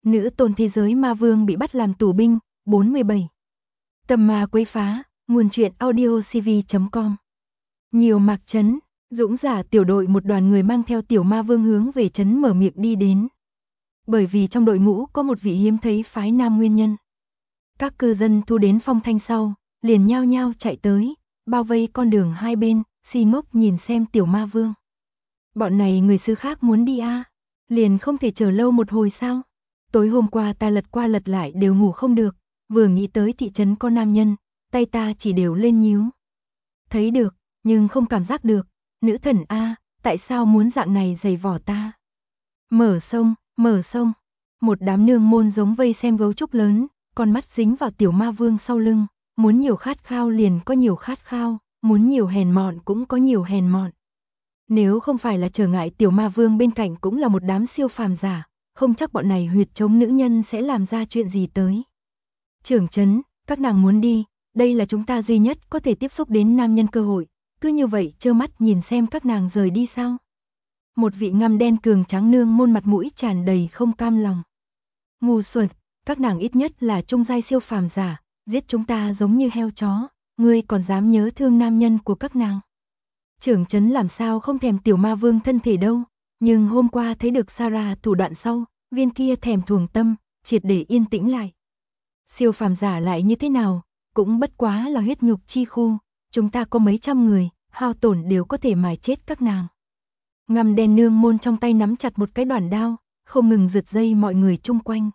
Nữ tôn thế giới ma vương bị bắt làm tù binh, 47. Tầm ma quấy phá, nguồn truyện audiocv.com. Nhiều mạc trấn, dũng giả tiểu đội một đoàn người mang theo tiểu ma vương hướng về trấn mở miệng đi đến. Bởi vì trong đội ngũ có một vị hiếm thấy phái nam nguyên nhân. Các cư dân thu đến phong thanh sau, liền nhao nhao chạy tới, bao vây con đường hai bên, si ngốc nhìn xem tiểu ma vương. Bọn này người xứ khác muốn đi à? Liền không thể chờ lâu một hồi sao? Tối hôm qua ta lật qua lật lại đều ngủ không được, vừa nghĩ tới thị trấn có nam nhân, tay ta chỉ đều lên nhíu. Thấy được, nhưng không cảm giác được, nữ thần a, tại sao muốn dạng này giày vỏ ta? Mở sông, một đám nương môn giống vây xem gấu trúc lớn, con mắt dính vào tiểu ma vương sau lưng, muốn nhiều khát khao liền có nhiều khát khao, muốn nhiều hèn mọn cũng có nhiều hèn mọn. Nếu không phải là trở ngại tiểu ma vương bên cạnh cũng là một đám siêu phàm giả, không chắc bọn này huyệt chống nữ nhân sẽ làm ra chuyện gì tới. Trưởng trấn, các nàng muốn đi, đây là chúng ta duy nhất có thể tiếp xúc đến nam nhân cơ hội, cứ như vậy trơ mắt nhìn xem các nàng rời đi sao? Một vị ngăm đen cường tráng nương môn mặt mũi tràn đầy không cam lòng. Ngu xuẩn, các nàng ít nhất là trung giai siêu phàm giả, giết chúng ta giống như heo chó, ngươi còn dám nhớ thương nam nhân của các nàng. Trưởng trấn làm sao không thèm tiểu ma vương thân thể đâu, nhưng hôm qua thấy được Sarah thủ đoạn sau, viên kia thèm thuồng tâm, triệt để yên tĩnh lại. Siêu phàm giả lại như thế nào, cũng bất quá là huyết nhục chi khu, chúng ta có mấy trăm người, hao tổn đều có thể mài chết các nàng. Ngăm đen nương môn trong tay nắm chặt một cái đoản đao, không ngừng rượt dây mọi người chung quanh.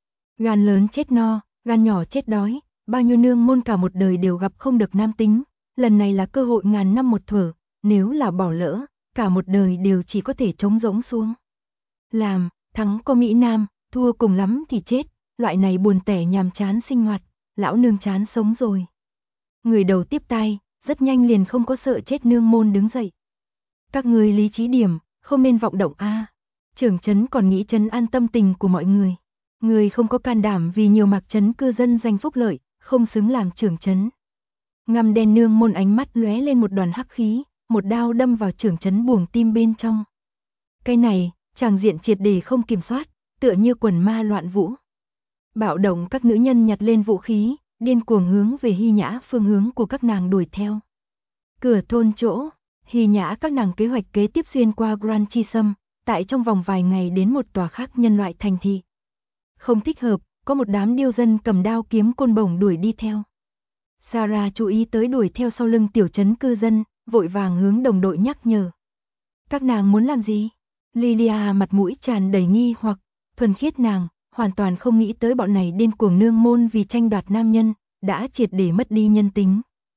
Gan lớn chết no, gan nhỏ chết đói, bao nhiêu nương môn cả một đời đều gặp không được nam tính, lần này là cơ hội ngàn năm một thuở, nếu là bỏ lỡ, cả một đời đều chỉ có thể trống rỗng xuống. Làm, thắng có Mỹ Nam, thua cùng lắm thì chết, loại này buồn tẻ nhàm chán sinh hoạt, lão nương chán sống rồi. Người đầu tiếp tay, rất nhanh liền không có sợ chết nương môn đứng dậy. Các người lý trí điểm, không nên vọng động a. Trưởng trấn còn nghĩ trấn an tâm tình của mọi người. Người không có can đảm vì nhiều mạc trấn cư dân giành phúc lợi, không xứng làm trưởng trấn. Ngăm đen nương môn ánh mắt lóe lên một đoàn hắc khí, một đao đâm vào trưởng trấn buồng tim bên trong. Cái này, tràng diện triệt để không kiểm soát, tựa như quần ma loạn vũ. Bạo động các nữ nhân nhặt lên vũ khí, điên cuồng hướng về Hy Nhã phương hướng của các nàng đuổi theo. Cửa thôn chỗ, Hy Nhã các nàng kế hoạch kế tiếp xuyên qua Grand Chi Sâm, tại trong vòng vài ngày đến một tòa khác nhân loại thành thị. Không thích hợp, có một đám điêu dân cầm đao kiếm côn bổng đuổi đi theo. Sarah chú ý tới đuổi theo sau lưng tiểu trấn cư dân, vội vàng hướng đồng đội nhắc nhở. Các nàng muốn làm gì? Lilia mặt mũi tràn đầy nghi hoặc, thuần khiết nàng, hoàn toàn không nghĩ tới bọn này điên cuồng nương môn vì tranh đoạt nam nhân, đã triệt để mất đi nhân tính.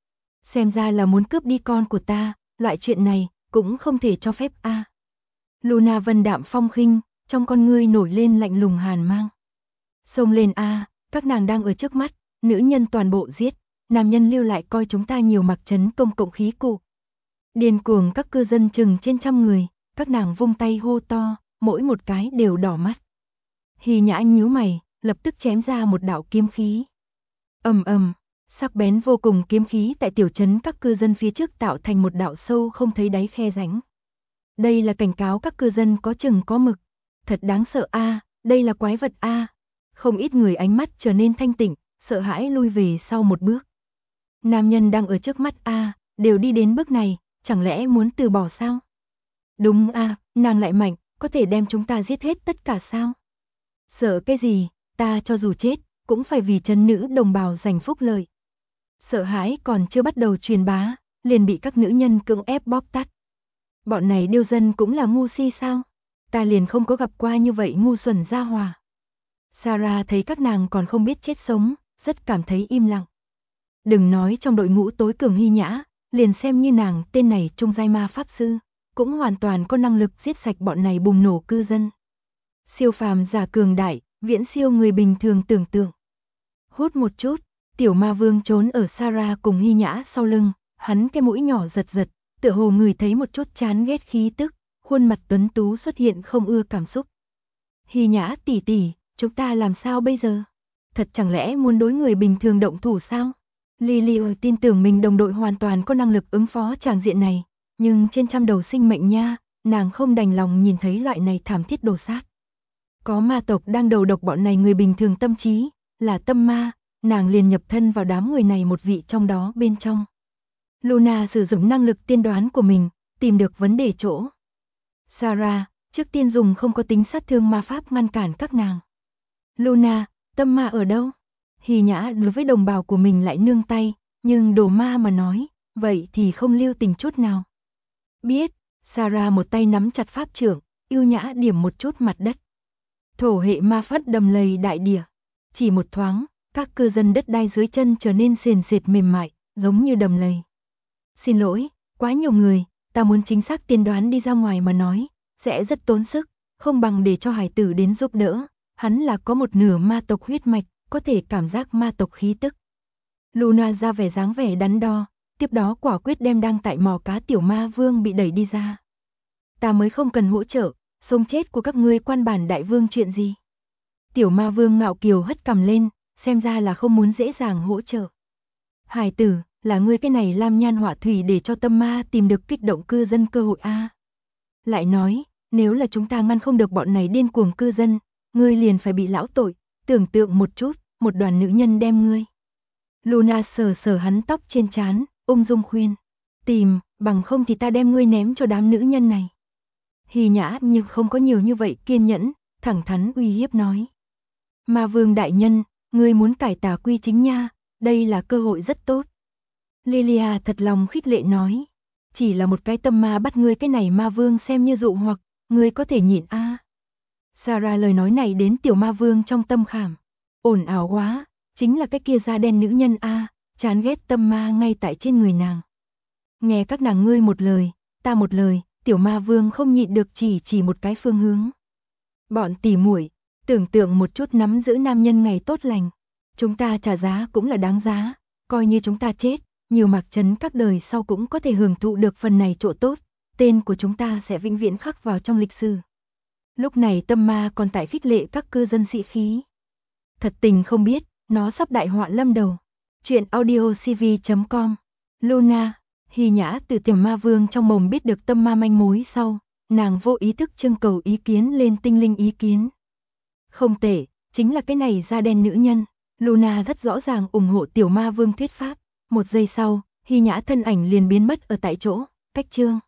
Xem ra là muốn cướp đi con của ta, loại chuyện này, cũng không thể cho phép a. Luna vân đạm phong khinh, trong con ngươi nổi lên lạnh lùng hàn mang. Xông lên a, các nàng đang ở trước mắt, nữ nhân toàn bộ giết, nam nhân lưu lại coi chúng ta nhiều mặc trấn công cộng khí cụ. Điên cuồng các cư dân chừng trên trăm người, các nàng vung tay hô to, mỗi một cái đều đỏ mắt. Hy Nhã nhíu mày, lập tức chém ra một đạo kiếm khí. Ầm ầm, sắc bén vô cùng kiếm khí tại tiểu trấn các cư dân phía trước tạo thành một đạo sâu không thấy đáy khe rãnh. Đây là cảnh cáo các cư dân có chừng có mực. Thật đáng sợ a, đây là quái vật a. Không ít người ánh mắt trở nên thanh tịnh, sợ hãi lui về sau một bước. Nam nhân đang ở trước mắt a, đều đi đến bước này, chẳng lẽ muốn từ bỏ sao? Đúng a, nàng lại mạnh, có thể đem chúng ta giết hết tất cả sao? Sợ cái gì, ta cho dù chết, cũng phải vì trấn nữ đồng bào giành phúc lợi. Sợ hãi còn chưa bắt đầu truyền bá, liền bị các nữ nhân cưỡng ép bóp tắt. Bọn này điêu dân cũng là ngu si sao? Ta liền không có gặp qua như vậy ngu xuẩn gia hòa. Sarah thấy các nàng còn không biết chết sống, rất cảm thấy im lặng. Đừng nói trong đội ngũ tối cường Hy Nhã, liền xem như nàng tên này trung giai ma pháp sư, cũng hoàn toàn có năng lực giết sạch bọn này bùng nổ cư dân. Siêu phàm giả cường đại, viễn siêu người bình thường tưởng tượng. Hút một chút, tiểu ma vương trốn ở Sarah cùng Hy Nhã sau lưng, hắn cái mũi nhỏ giật giật, tựa hồ người thấy một chút chán ghét khí tức, khuôn mặt tuấn tú xuất hiện không ưa cảm xúc. Hy Nhã tỷ tỷ, chúng ta làm sao bây giờ? Thật chẳng lẽ muốn đối người bình thường động thủ sao? Lily tin tưởng mình đồng đội hoàn toàn có năng lực ứng phó tràng diện này, nhưng trên trăm đầu sinh mệnh nha, nàng không đành lòng nhìn thấy loại này thảm thiết đồ sát. Có ma tộc đang đầu độc bọn này người bình thường tâm trí, là tâm ma, nàng liền nhập thân vào đám người này một vị trong đó bên trong. Luna sử dụng năng lực tiên đoán của mình, tìm được vấn đề chỗ. Sarah, trước tiên dùng không có tính sát thương ma pháp ngăn cản các nàng. Luna, tâm ma ở đâu? Hy Nhã đối với đồng bào của mình lại nương tay, nhưng đồ ma mà nói, vậy thì không lưu tình chút nào. Biết, Sarah một tay nắm chặt pháp trượng, yêu nhã điểm một chút mặt đất. Thổ hệ ma phát đầm lầy đại địa. Chỉ một thoáng, các cư dân đất đai dưới chân trở nên sền sệt mềm mại, giống như đầm lầy. Xin lỗi, quá nhiều người, ta muốn chính xác tiên đoán đi ra ngoài mà nói, sẽ rất tốn sức, không bằng để cho hải tử đến giúp đỡ. Hắn là có một nửa ma tộc huyết mạch, có thể cảm giác ma tộc khí tức. Luna ra vẻ dáng vẻ đắn đo, tiếp đó quả quyết đem đang tại mò cá tiểu ma vương bị đẩy đi ra. Ta mới không cần hỗ trợ, sống chết của các ngươi quan bản đại vương chuyện gì. Tiểu ma vương ngạo kiều hất cằm lên, xem ra là không muốn dễ dàng hỗ trợ. Hải tử, là ngươi cái này lam nhan họa thủy để cho tâm ma tìm được kích động cư dân cơ hội a. Lại nói, nếu là chúng ta ngăn không được bọn này điên cuồng cư dân, ngươi liền phải bị lão tội, tưởng tượng một chút, một đoàn nữ nhân đem ngươi. Luna sờ sờ hắn tóc trên trán, ung dung khuyên, tìm, bằng không thì ta đem ngươi ném cho đám nữ nhân này. Hy Nhã nhưng không có nhiều như vậy kiên nhẫn, thẳng thắn uy hiếp nói. Ma vương đại nhân, ngươi muốn cải tà quy chính nha, đây là cơ hội rất tốt. Lilia thật lòng khích lệ nói, chỉ là một cái tâm ma bắt ngươi cái này ma vương xem như dụ hoặc, ngươi có thể nhịn a. Sarah lời nói này đến tiểu ma vương trong tâm khảm, ồn ào quá, chính là cái kia da đen nữ nhân a, chán ghét tâm ma ngay tại trên người nàng. Nghe các nàng ngươi một lời, ta một lời, tiểu ma vương không nhịn được chỉ một cái phương hướng. Bọn tỉ muội, tưởng tượng một chút nắm giữ nam nhân ngày tốt lành, chúng ta trả giá cũng là đáng giá, coi như chúng ta chết, nhiều mạc trấn các đời sau cũng có thể hưởng thụ được phần này chỗ tốt, tên của chúng ta sẽ vĩnh viễn khắc vào trong lịch sử. Lúc này tâm ma còn tại khích lệ các cư dân sĩ khí. Thật tình không biết, nó sắp đại họa lâm đầu. Chuyện audiocv.com. Luna, Hy Nhã từ tiểu ma vương trong mồm biết được tâm ma manh mối sau, nàng vô ý thức trưng cầu ý kiến lên tinh linh ý kiến. Không tệ, chính là cái này da đen nữ nhân. Luna rất rõ ràng ủng hộ tiểu ma vương thuyết pháp. Một giây sau, Hy Nhã thân ảnh liền biến mất ở tại chỗ, cách chương.